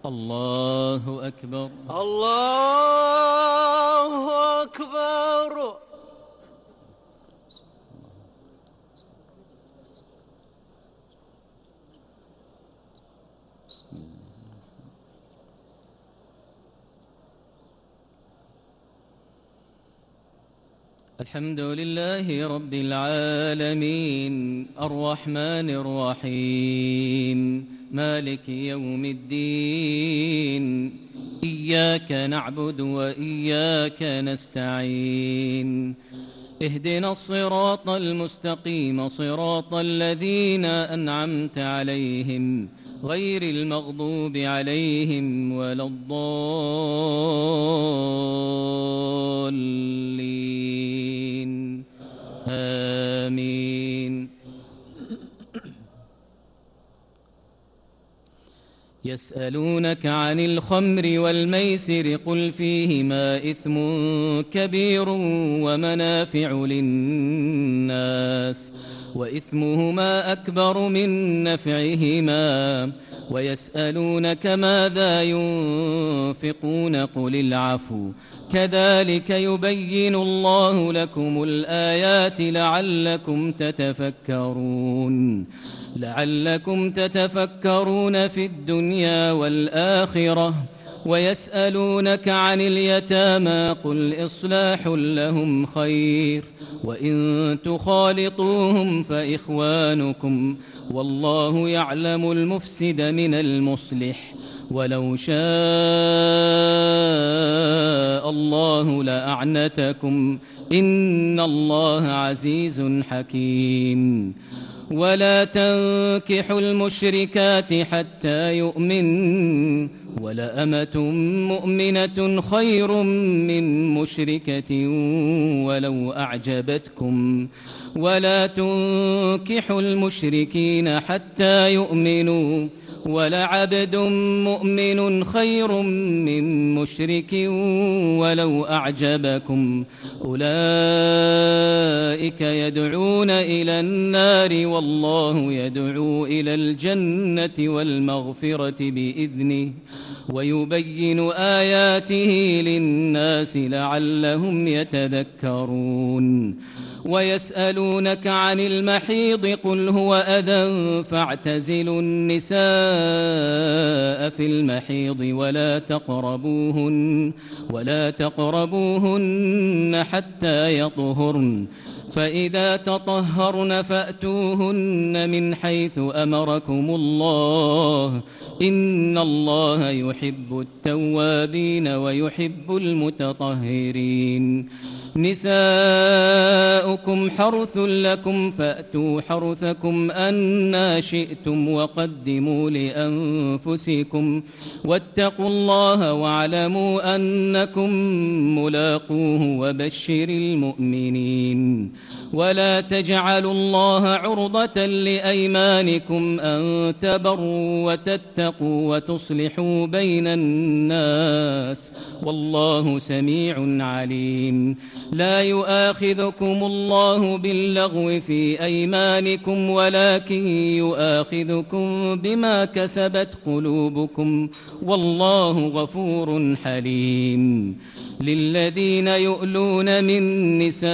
الله أكبر. الله أكبر. الحمد لله رب العالمين الرحمن الرحيم مالك يوم الدين إياك نعبد وإياك نستعين اهدنا الصراط المستقيم صراط الذين أنعمت عليهم غير المغضوب عليهم ولا الضالين آمين. يسألونك عن الخمر والميسر قل فيهما إثم كبير ومنافع للناس وإثمهما أكبر من نفعهما ويسألونك ماذا ينفقون قل العفو كذلك يبين الله لكم الآيات لعلكم تتفكرون في الدنيا والآخرة. ويسألونك عن اليتامى قل إصلاح لهم خير وإن تخالطوهم فإخوانكم والله يعلم المفسد من المصلح ولو شاء الله لأعنتكم إن الله عزيز حكيم. ولا تنكحوا المشركات حتى يؤمن ولأمة مؤمنة خير من مشركة ولو أعجبتكم ولا تنكحوا المشركين حتى يؤمنوا ولعبد مؤمن خير من مشرك ولو أعجبكم أولئك يدعون إلى النار والله يدعو إلى الجنة والمغفرة بإذنه ويبين آياته للناس لعلهم يتذكرون. ويسألونك عن المحيض قل هو أذى فاعتزلوا النساء في المحيض ولا تقربوهن حتى يطهرن فإذا تطهرن فأتوهن من حيث أمركم الله إن الله يحب التوابين ويحب المتطهرين. نساؤكم حرث لكم فأتوا حرثكم أنى شئتم وقدموا لأنفسكم واتقوا الله واعلموا أنكم ملاقوه وبشر المؤمنين. ولا تجعلوا الله عرضة لأيمانكم أن تبروا وتتقوا وتصلحوا بين الناس والله سميع عليم. لا يؤاخذكم الله باللغو في أيمانكم ولكن يؤاخذكم بما كسبت قلوبكم والله غفور حليم. للذين يؤلون من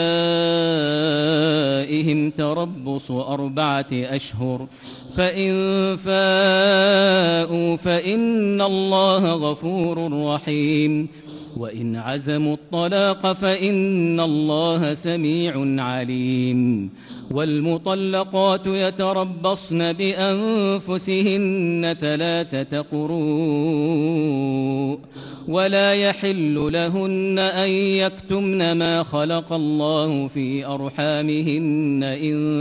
نسائهم تربص 4 أشهر فإن فاءوا فإن الله غفور رحيم. وإن عزموا الطلاق فإن الله سميع عليم. والمطلقات يتربصن بأنفسهن 3 قروء ولا يحل لهن أن يكتمن ما خلق الله في أرحامهن إن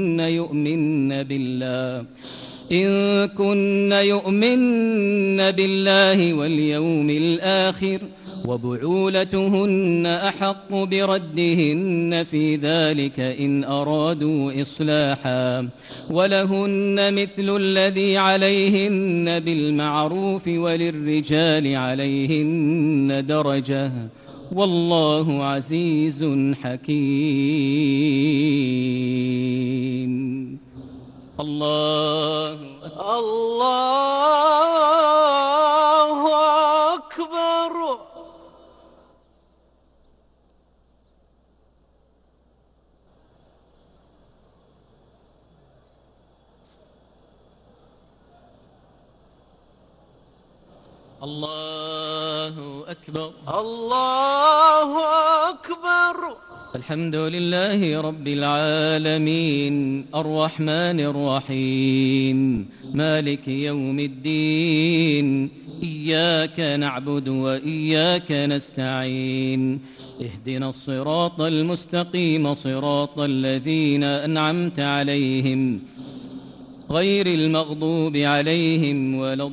كن يؤمن بالله واليوم الآخر وبعولتهن أحق بردهن في ذلك إن أرادوا إصلاحا ولهن مثل الذي عليهن بالمعروف وللرجال عليهن درجة والله عزيز حكيم. الله الله أكبر. الله أكبر. الحمد لله رب العالمين الرحمن الرحيم مالك يوم الدين إياك نعبد وإياك نستعين اهدنا الصراط المستقيم صراط الذين أنعمت عليهم غير المغضوب عليهم ولا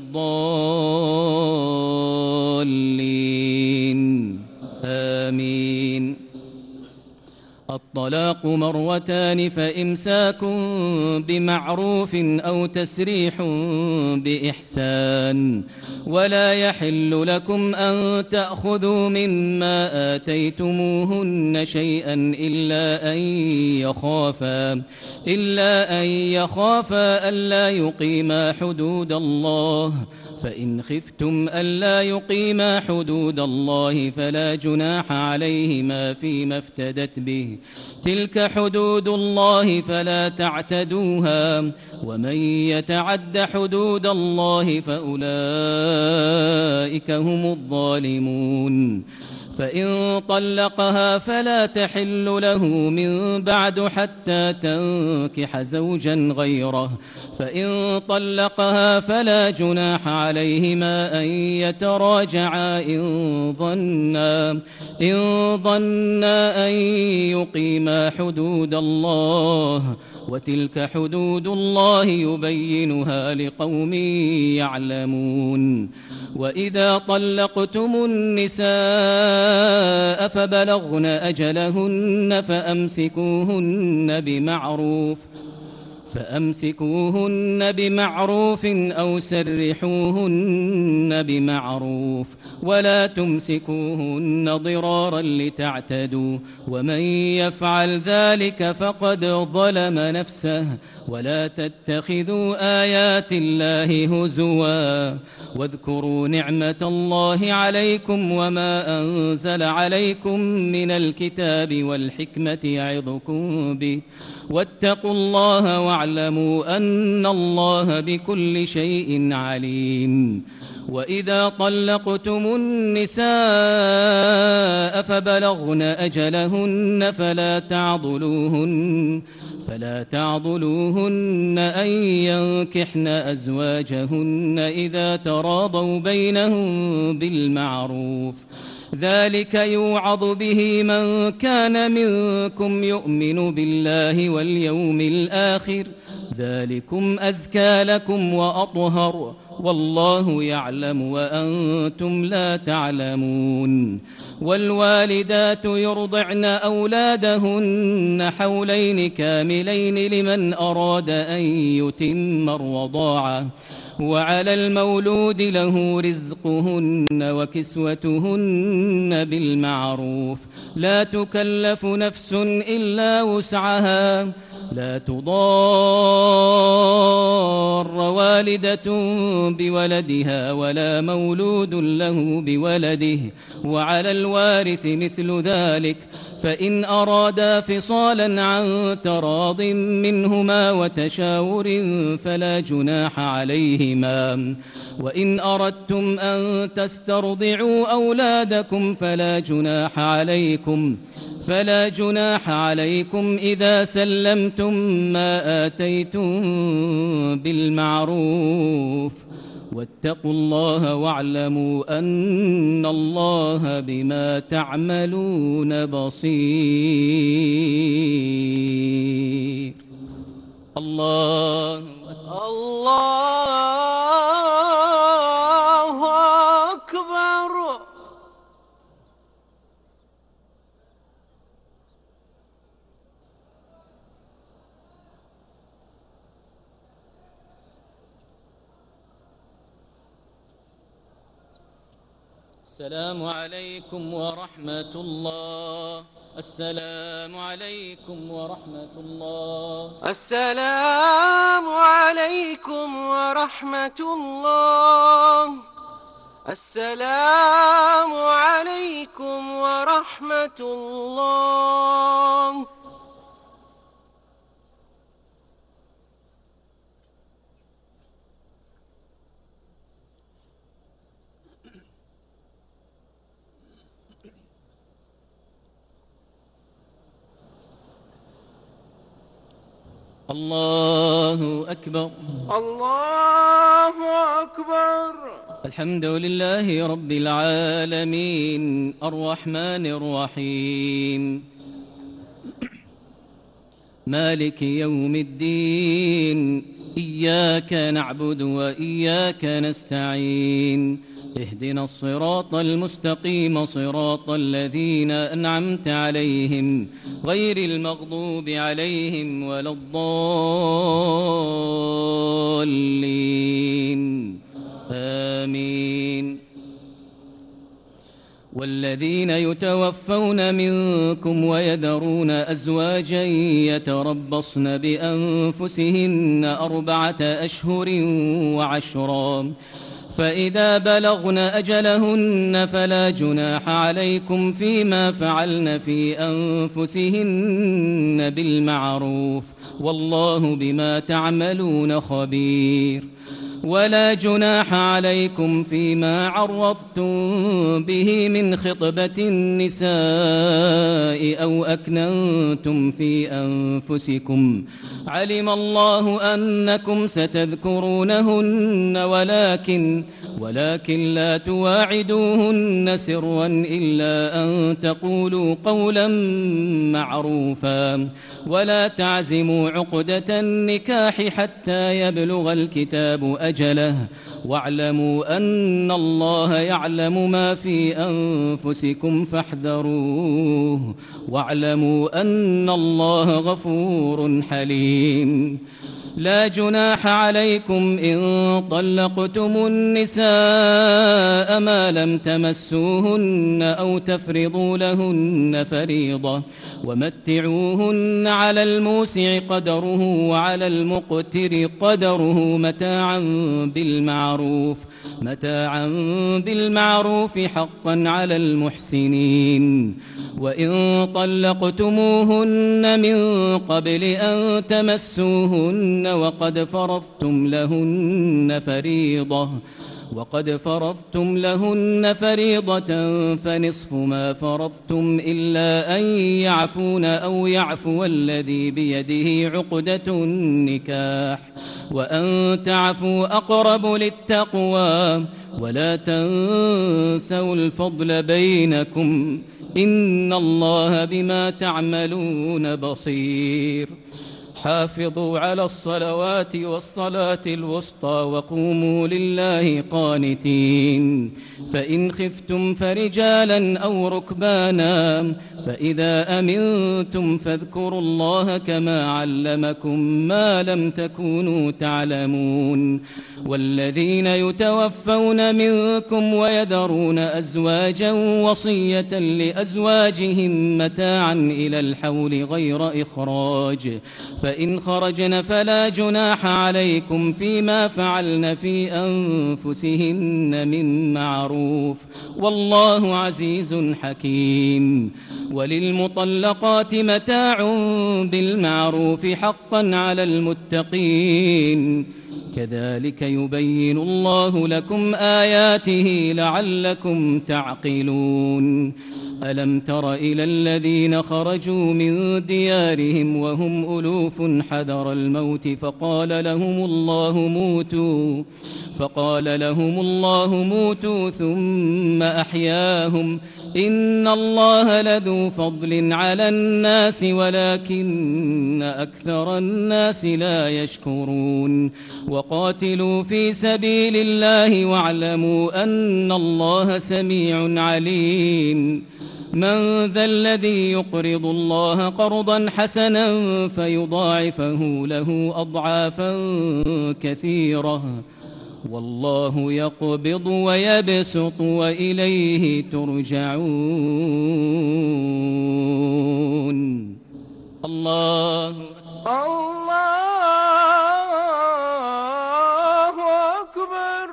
الضالين آمين. الطلاق مرتان فإمساك بمعروف أو تسريح بإحسان ولا يحل لكم أن تأخذوا مما آتيتموهن شيئا إلا أن يخافا ألا يقيما حدود الله فإن خفتم ألا يقيما حدود الله فلا جناح عليهما فيما افتدت به تلك حدود الله فلا تعتدوها ومن يتعد حدود الله فأولئك هم الظالمون. فإن طلقها فلا تحل له من بعد حتى تنكح زوجا غيره فإن طلقها فلا جناح عليهما أن يتراجعا إن ظنا أن يقيما حدود الله وتلك حدود الله يبينها لقوم يعلمون. وإذا طلقتم النساء فبلغن أجلهن فأمسكوهن بمعروف أو سرحوهن بمعروف ولا تمسكوهن ضرارا لتعتدوا ومن يفعل ذلك فقد ظلم نفسه. ولا تتخذوا آيات الله هزوا واذكروا نعمة الله عليكم وما أنزل عليكم من الكتاب والحكمة يعظكم به واتقوا الله واعلموا أن الله بكل شيء عليم. وإذا طلقتم النساء فبلغن أجلهن فلا تعضلوهن أن ينكحن أزواجهن إذا تراضوا بينهم بالمعروف ذلك يوعظ به من كان منكم يؤمن بالله واليوم الآخر ذلكم أزكى لكم وأطهر والله يعلم وأنتم لا تعلمون. والوالدات يرضعن أولادهن حولين كاملين لمن أراد أن يتم الرضاعة وعلى المولود له رزقهن وكسوتهن بالمعروف لا تكلف نفس إلا وسعها لا تضار والدة بولدها ولا مولود له بولده وعلى الوارث مثل ذلك فإن أرادا فصالا عن تراض منهما وتشاور فلا جناح عليهما. وإن أردتم أن تسترضعوا أولادكم فلا جناح عليكم إذا سلمتم ما آتيتم بالمعروف واتقوا الله واعلموا أن الله بما تعملون بصير. الله أكبر. السلام عليكم ورحمة الله. السلام عليكم ورحمة الله. السلام عليكم ورحمة الله. السلام عليكم ورحمة الله. الله أكبر. الله أكبر. الحمد لله رب العالمين الرحمن الرحيم مالك يوم الدين إياك نعبد وإياك نستعين اهدنا الصراط المستقيم صراط الذين أنعمت عليهم غير المغضوب عليهم ولا الضالين آمين. والذين يتوفون منكم ويذرون أزواجا يتربصن بأنفسهن 4 أشهر وعشرا فإذا بلغن أجلهن فلا جناح عليكم فيما فعلن في أنفسهن بالمعروف والله بما تعملون خبير. ولا جناح عليكم فيما عرضتم به من خطبة النساء أو أكننتم في أنفسكم علم الله أنكم ستذكرونهن ولكن لا تواعدوهن سرا إلا أن تقولوا قولا معروفا ولا تعزموا عقدة النكاح حتى يبلغ الكتاب أجله واعلموا أن الله يعلم ما في أنفسكم فاحذروه واعلموا أن الله غفور حليم. لا جناح عليكم إن طلقتم النساء ما لم تمسوهن أو تفرضوا لهن فريضة ومتعوهن على الموسع قدره وعلى المقتر قدره متاعا بالمعروف حقا على المحسنين. وإن طلقتموهن من قبل أن تمسوهن وقد فرضتم لهن فريضة فنصف ما فرضتم إلا أن يعفون أو يعفو الذي بيده عقدة النكاح وأن تعفوا أقرب للتقوى ولا تنسوا الفضل بينكم إن الله بما تعملون بصير. حافظوا على الصلوات والصلاة الوسطى وقوموا لله قانتين. فإن خفتم فرجالا أو ركبانا فإذا أمنتم فاذكروا الله كما علمكم ما لم تكونوا تعلمون. والذين يتوفون منكم ويذرون أزواجا وصية لأزواجهم متاعا إلى الحول غير إخراج فإن خرجن فلا جناح عليكم فيما فعلن في أنفسهن من معروف والله عزيز حكيم. وللمطلقات متاع بالمعروف حقا على المتقين كذلك يبين الله لكم آياته لعلكم تعقلون. ألم تر إلى الذين خرجوا من ديارهم وهم ألوف حذر الموت فقال لهم الله موتوا ثم أحياهم إن الله لذو فضل على الناس ولكن أكثر الناس لا يشكرون. وقاتلوا في سبيل الله واعلموا أن الله سميع عليم. من ذا الذي يقرض الله قرضا حسنا فيضاعفه له أضعافا كثيرة والله يقبض ويبسط وإليه ترجعون. الله أكبر.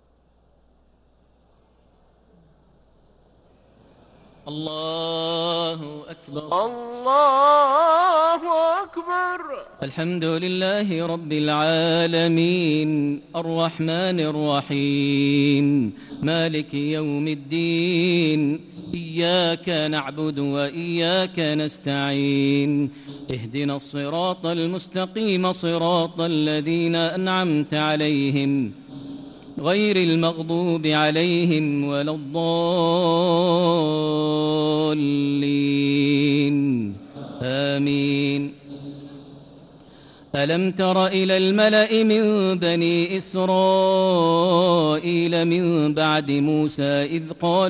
الله الله أكبر. الله أكبر. الحمد لله رب العالمين الرحمن الرحيم مالك يوم الدين إياك نعبد وإياك نستعين اهدنا الصراط المستقيم صراط الذين أنعمت عليهم غير المغضوب عليهم ولا الضالين آمين. ألم تر إلى الملأ من بني إسرائيل من بعد موسى إذ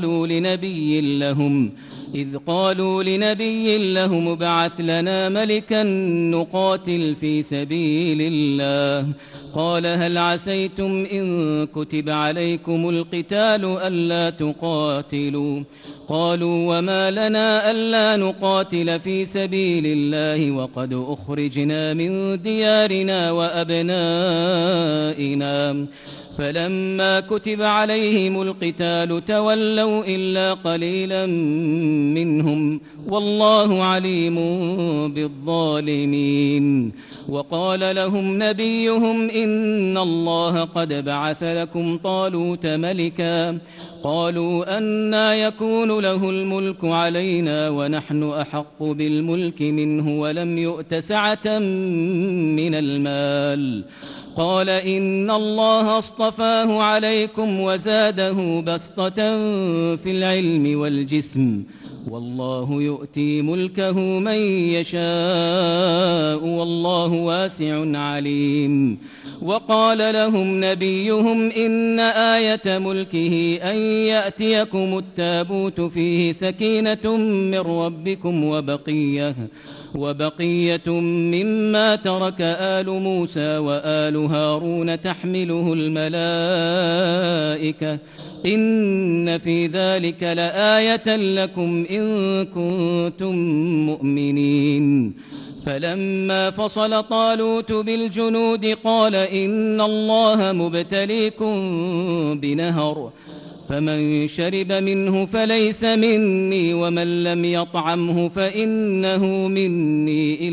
قالوا لنبي لهم ابعث لنا ملكا نقاتل في سبيل الله قال هل عسيتم إن كتب عليكم القتال ألا تقاتلوا قالوا وما لنا ألا نقاتل في سبيل الله وقد أخرجنا من ديارنا وأبنائنا فلما كتب عليهم القتال تولوا إلا قليلا منهم والله عليم بالظالمين. وقال لهم نبيهم إن الله قد بعث لكم طالوت ملكا قالوا أنى يكون له الملك علينا ونحن أحق بالملك منه ولم يؤت سعة من المال قال إن الله اصطفاه عليكم وزاده بسطة في العلم والجسم والله يؤتي ملكه من يشاء والله واسع عليم. وقال لهم نبيهم إن آية ملكه أن يأتيكم التابوت فيه سكينة من ربكم وبقية مما ترك آل موسى وآل هارون تحمله الملائكة إن في ذلك لآية لكم إن كنتم مؤمنين. فلما فصل طالوت بالجنود قال إن الله مبتليكم بنهر فمن شرب منه فليس مني ومن لم يطعمه فإنه مني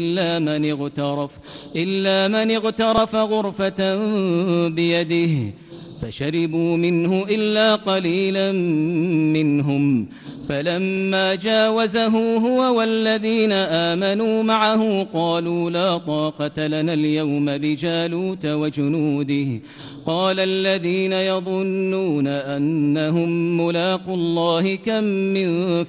إلا من اغترف غرفة بيده فشربوا منه إلا قليلا منهم فلما جاوزه هو والذين آمنوا معه قالوا لا طاقة لنا اليوم بجالوت وجنوده قال الذين يظنون أنهم ملاقوا الله كم من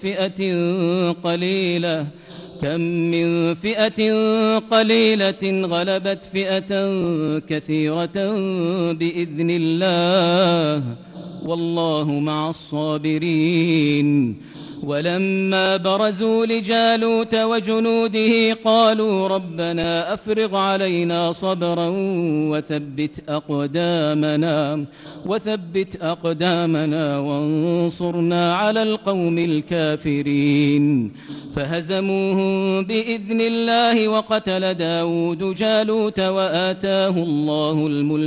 فئة قليلة غلبت فئة كثيرة بإذن الله والله مع الصابرين. ولما برزوا لجالوت وجنوده قالوا ربنا أفرغ علينا صبرا وثبت أقدامنا وانصرنا على القوم الكافرين فهزموهم بإذن الله وقتل داود جالوت وآتاه الله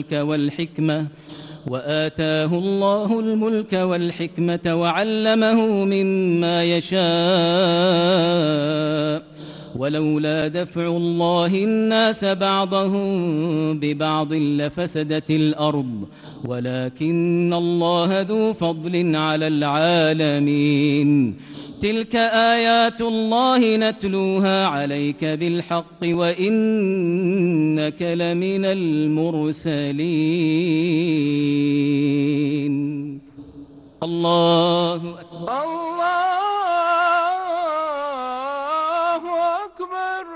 الملك والحكمة وعلمه مما يشاء ولولا دفع الله الناس بعضهم ببعض لفسدت الأرض ولكن الله ذو فضل على العالمين. تلك آيات الله نتلوها عليك بالحق وإنك لمن المرسلين. الله أكبر. الله أكبر.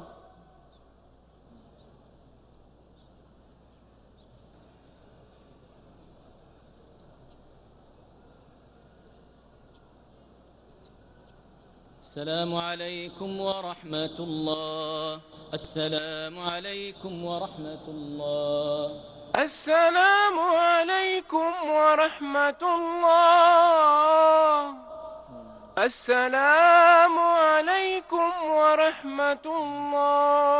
السلام عليكم ورحمة الله. السلام عليكم ورحمة الله. السلام عليكم ورحمة الله. السلام عليكم ورحمة الله.